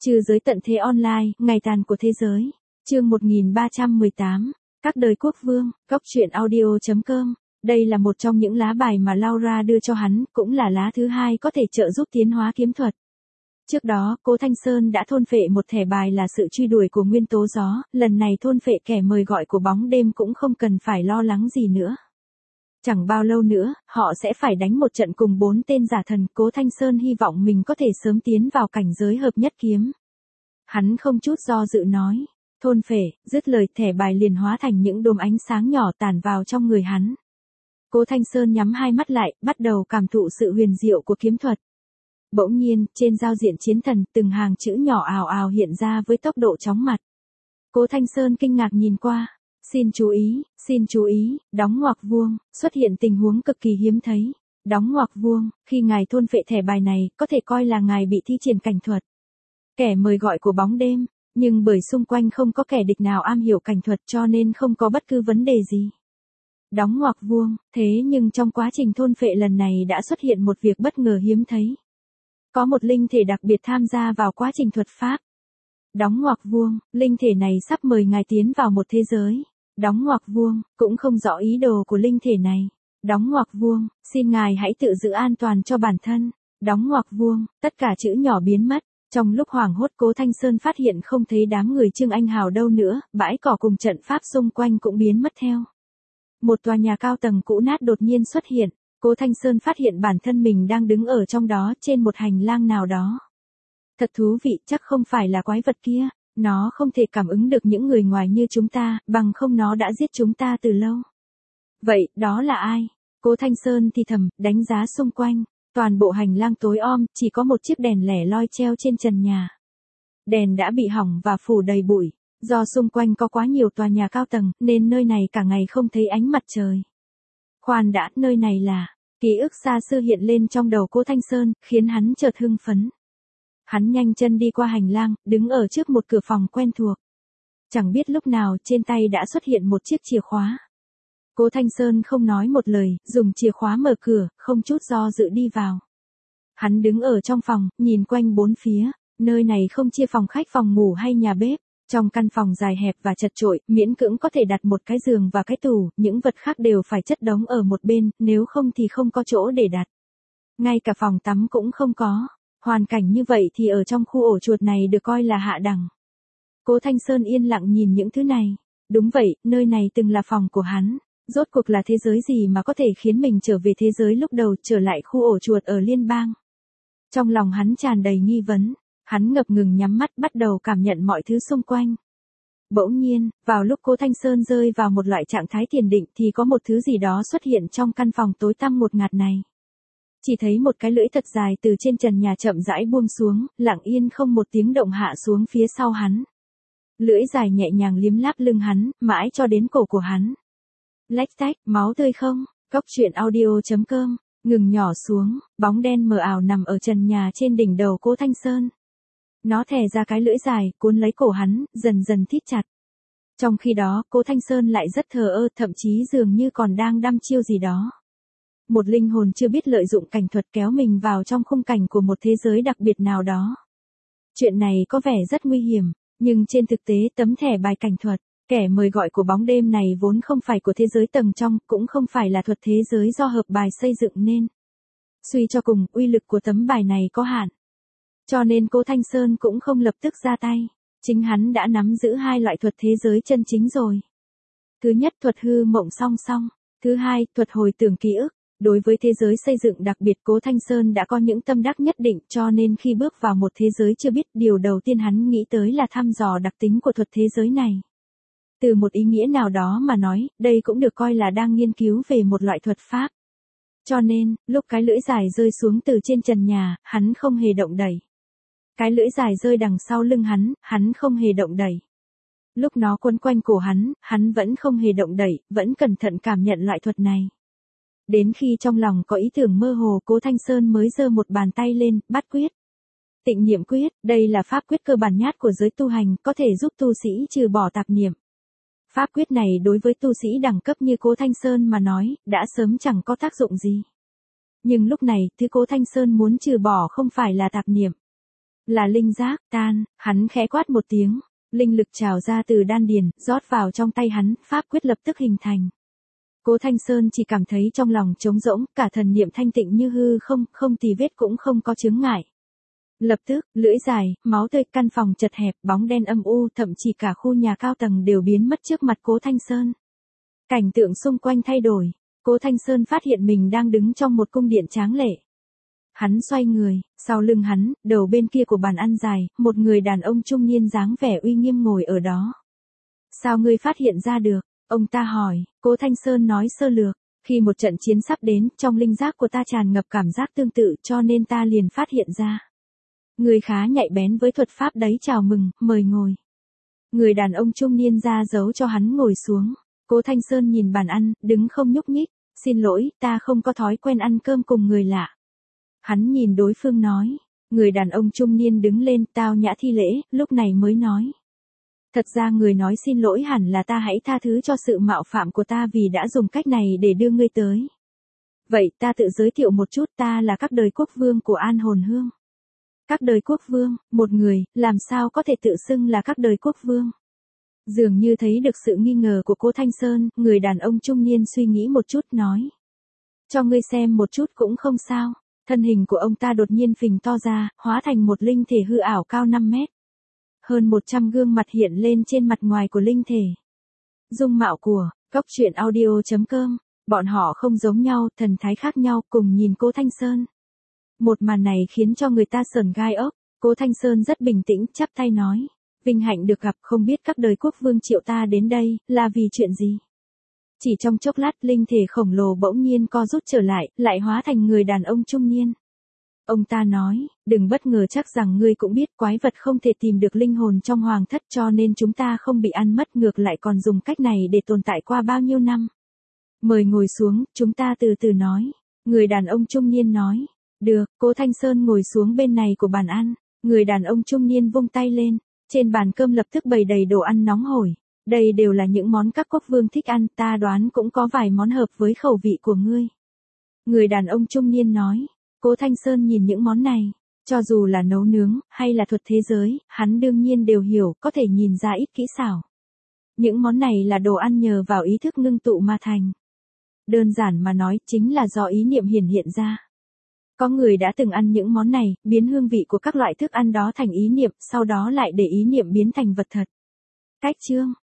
Trừ giới tận thế online, ngày tàn của thế giới. Chương 1318. Các đời quốc vương, góc truyện audio.com. Đây là một trong những lá bài mà Laura đưa cho hắn, cũng là lá thứ hai có thể trợ giúp tiến hóa kiếm thuật. Trước đó, Cố Thanh Sơn đã thôn phệ một thẻ bài là sự truy đuổi của nguyên tố gió, lần này thôn phệ kẻ mời gọi của bóng đêm cũng không cần phải lo lắng gì nữa. Chẳng bao lâu nữa, họ sẽ phải đánh một trận cùng 4 tên giả thần. Cố Thanh Sơn hy vọng mình có thể sớm tiến vào cảnh giới hợp nhất kiếm. Hắn không chút do dự nói. Thôn phệ, dứt lời thẻ bài liền hóa thành những đốm ánh sáng nhỏ tản vào trong người hắn. Cố Thanh Sơn nhắm hai mắt lại, bắt đầu cảm thụ sự huyền diệu của kiếm thuật. Bỗng nhiên, trên giao diện chiến thần, từng hàng chữ nhỏ ào ào hiện ra với tốc độ chóng mặt. Cố Thanh Sơn kinh ngạc nhìn qua. Xin chú ý, đóng ngoặc vuông, xuất hiện tình huống cực kỳ hiếm thấy. Đóng ngoặc vuông, khi ngài thôn phệ thẻ bài này, có thể coi là ngài bị thi triển cảnh thuật. Kẻ mời gọi của bóng đêm, nhưng bởi xung quanh không có kẻ địch nào am hiểu cảnh thuật cho nên không có bất cứ vấn đề gì. Đóng ngoặc vuông, thế nhưng trong quá trình thôn phệ lần này đã xuất hiện một việc bất ngờ hiếm thấy. Có một linh thể đặc biệt tham gia vào quá trình thuật pháp. Đóng ngoặc vuông, linh thể này sắp mời ngài tiến vào một thế giới. Đóng ngoặc vuông, cũng không rõ ý đồ của linh thể này. Đóng ngoặc vuông, xin ngài hãy tự giữ an toàn cho bản thân. Đóng ngoặc vuông, tất cả chữ nhỏ biến mất. Trong lúc hoảng hốt Cố Thanh Sơn phát hiện không thấy đám người Trương Anh Hào đâu nữa, bãi cỏ cùng trận pháp xung quanh cũng biến mất theo. Một tòa nhà cao tầng cũ nát đột nhiên xuất hiện. Cố Thanh Sơn phát hiện bản thân mình đang đứng ở trong đó trên một hành lang nào đó. Thật thú vị, chắc không phải là quái vật kia, nó không thể cảm ứng được những người ngoài như chúng ta, bằng không nó đã giết chúng ta từ lâu. Vậy, đó là ai? Cố Thanh Sơn thì thầm, đánh giá xung quanh, toàn bộ hành lang tối om, chỉ có một chiếc đèn lẻ loi treo trên trần nhà. Đèn đã bị hỏng và phủ đầy bụi, do xung quanh có quá nhiều tòa nhà cao tầng, nên nơi này cả ngày không thấy ánh mặt trời. Khoan đã, nơi này là... Ký ức xa xưa hiện lên trong đầu Cố Thanh Sơn, khiến hắn chợt hưng phấn. Hắn nhanh chân đi qua hành lang, đứng ở trước một cửa phòng quen thuộc. Chẳng biết lúc nào trên tay đã xuất hiện một chiếc chìa khóa. Cố Thanh Sơn không nói một lời, dùng chìa khóa mở cửa, không chút do dự đi vào. Hắn đứng ở trong phòng, nhìn quanh bốn phía, nơi này không chia phòng khách phòng ngủ hay nhà bếp. Trong căn phòng dài hẹp và chật chội, miễn cưỡng có thể đặt một cái giường và cái tủ, những vật khác đều phải chất đống ở một bên, nếu không thì không có chỗ để đặt. Ngay cả phòng tắm cũng không có. Hoàn cảnh như vậy thì ở trong khu ổ chuột này được coi là hạ đẳng. Cố Thanh Sơn yên lặng nhìn những thứ này. Đúng vậy, nơi này từng là phòng của hắn. Rốt cuộc là thế giới gì mà có thể khiến mình trở về thế giới lúc đầu, trở lại khu ổ chuột ở liên bang. Trong lòng hắn tràn đầy nghi vấn. Hắn ngập ngừng nhắm mắt bắt đầu cảm nhận mọi thứ xung quanh. Bỗng nhiên, vào lúc Cố Thanh Sơn rơi vào một loại trạng thái thiền định thì có một thứ gì đó xuất hiện trong căn phòng tối tăm ngột ngạt này. Chỉ thấy một cái lưỡi thật dài từ trên trần nhà chậm rãi buông xuống, lặng yên không một tiếng động hạ xuống phía sau hắn. Lưỡi dài nhẹ nhàng liếm láp lưng hắn, mãi cho đến cổ của hắn. Lách tách, máu tươi không? Góc truyện audio.com. Ngừng nhỏ xuống, bóng đen mờ ảo nằm ở trần nhà trên đỉnh đầu Cố Thanh Sơn. Nó thè ra cái lưỡi dài, cuốn lấy cổ hắn, dần dần thít chặt. Trong khi đó, Cố Thanh Sơn lại rất thờ ơ, thậm chí dường như còn đang đăm chiêu gì đó. Một linh hồn chưa biết lợi dụng cảnh thuật kéo mình vào trong khung cảnh của một thế giới đặc biệt nào đó. Chuyện này có vẻ rất nguy hiểm, nhưng trên thực tế tấm thẻ bài cảnh thuật, kẻ mời gọi của bóng đêm này vốn không phải của thế giới tầng trong, cũng không phải là thuật thế giới do hợp bài xây dựng nên. Suy cho cùng, uy lực của tấm bài này có hạn. Cho nên Cố Thanh Sơn cũng không lập tức ra tay. Chính hắn đã nắm giữ hai loại thuật thế giới chân chính rồi. Thứ nhất, thuật hư mộng song song. Thứ hai, thuật hồi tưởng ký ức. Đối với thế giới xây dựng đặc biệt Cố Thanh Sơn đã có những tâm đắc nhất định cho nên khi bước vào một thế giới chưa biết, điều đầu tiên hắn nghĩ tới là thăm dò đặc tính của thuật thế giới này. Từ một ý nghĩa nào đó mà nói, đây cũng được coi là đang nghiên cứu về một loại thuật pháp. Cho nên, lúc cái lưỡi dài rơi xuống từ trên trần nhà, hắn không hề động đẩy. Cái lưỡi dài rơi đằng sau lưng hắn không hề động đẩy. Lúc nó quấn quanh cổ hắn vẫn không hề động đẩy, vẫn cẩn thận cảm nhận loại thuật này. Đến khi trong lòng có ý tưởng mơ hồ, Cố Thanh Sơn mới giơ một bàn tay lên, bát quyết. Tịnh niệm quyết, đây là pháp quyết cơ bản nhất của giới tu hành, có thể giúp tu sĩ trừ bỏ tạp niệm. Pháp quyết này đối với tu sĩ đẳng cấp như Cố Thanh Sơn mà nói, đã sớm chẳng có tác dụng gì. Nhưng lúc này, thứ Cố Thanh Sơn muốn trừ bỏ không phải là tạp niệm. Là linh giác, tan, hắn khẽ quát một tiếng. Linh lực trào ra từ đan điền, rót vào trong tay hắn, pháp quyết lập tức hình thành. Cố Thanh Sơn chỉ cảm thấy trong lòng trống rỗng, cả thần niệm thanh tịnh như hư không, không tì vết cũng không có chướng ngại. Lập tức, lưỡi dài, máu tươi, căn phòng chật hẹp, bóng đen âm u, thậm chí cả khu nhà cao tầng đều biến mất trước mặt Cố Thanh Sơn. Cảnh tượng xung quanh thay đổi, Cố Thanh Sơn phát hiện mình đang đứng trong một cung điện tráng lệ. Hắn xoay người, sau lưng hắn, đầu bên kia của bàn ăn dài, một người đàn ông trung niên dáng vẻ uy nghiêm ngồi ở đó. Sao ngươi phát hiện ra được? Ông ta hỏi. Cố Thanh Sơn nói sơ lược. Khi một trận chiến sắp đến, trong linh giác của ta tràn ngập cảm giác tương tự cho nên ta liền phát hiện ra. Người khá nhạy bén với thuật pháp đấy, chào mừng, mời ngồi. Người đàn ông trung niên ra dấu cho hắn ngồi xuống. Cố Thanh Sơn nhìn bàn ăn, đứng không nhúc nhích. Xin lỗi, ta không có thói quen ăn cơm cùng người lạ. Hắn nhìn đối phương nói. Người đàn ông trung niên đứng lên, tao nhã thi lễ, lúc này mới nói. Thật ra người nói xin lỗi hẳn là ta, hãy tha thứ cho sự mạo phạm của ta vì đã dùng cách này để đưa ngươi tới. Vậy ta tự giới thiệu một chút, ta là các đời quốc vương của An Hồn Hương. Các đời quốc vương, một người, làm sao có thể tự xưng là các đời quốc vương? Dường như thấy được sự nghi ngờ của Cố Thanh Sơn, người đàn ông trung niên suy nghĩ một chút nói. Cho ngươi xem một chút cũng không sao. Thân hình của ông ta đột nhiên phình to ra, hóa thành một linh thể hư ảo cao 5 mét. Hơn 100 gương mặt hiện lên trên mặt ngoài của linh thể. Dung mạo của Cốc Truyện Audio.com, bọn họ không giống nhau, thần thái khác nhau, cùng nhìn Cố Thanh Sơn. Một màn này khiến cho người ta sởn gai ốc. Cố Thanh Sơn rất bình tĩnh, chắp tay nói. Vinh hạnh được gặp, không biết các đời quốc vương triệu ta đến đây, là vì chuyện gì? Chỉ trong chốc lát, linh thể khổng lồ bỗng nhiên co rút trở lại hóa thành người đàn ông trung niên. Ông ta nói, đừng bất ngờ, chắc rằng ngươi cũng biết quái vật không thể tìm được linh hồn trong hoàng thất cho nên chúng ta không bị ăn mất, ngược lại còn dùng cách này để tồn tại qua bao nhiêu năm. Mời ngồi xuống, chúng ta từ từ nói. Người đàn ông trung niên nói. Được, Cố Thanh Sơn ngồi xuống bên này của bàn ăn. Người đàn ông trung niên vung tay lên. Trên bàn cơm lập tức bày đầy đồ ăn nóng hổi. Đây đều là những món các quốc vương thích ăn, ta đoán cũng có vài món hợp với khẩu vị của ngươi. Người đàn ông trung niên nói. Cố Thanh Sơn nhìn những món này, cho dù là nấu nướng, hay là thuật thế giới, hắn đương nhiên đều hiểu, có thể nhìn ra ít kỹ xảo. Những món này là đồ ăn nhờ vào ý thức ngưng tụ mà thành. Đơn giản mà nói, chính là do ý niệm hiển hiện ra. Có người đã từng ăn những món này, biến hương vị của các loại thức ăn đó thành ý niệm, sau đó lại để ý niệm biến thành vật thật. Cách chương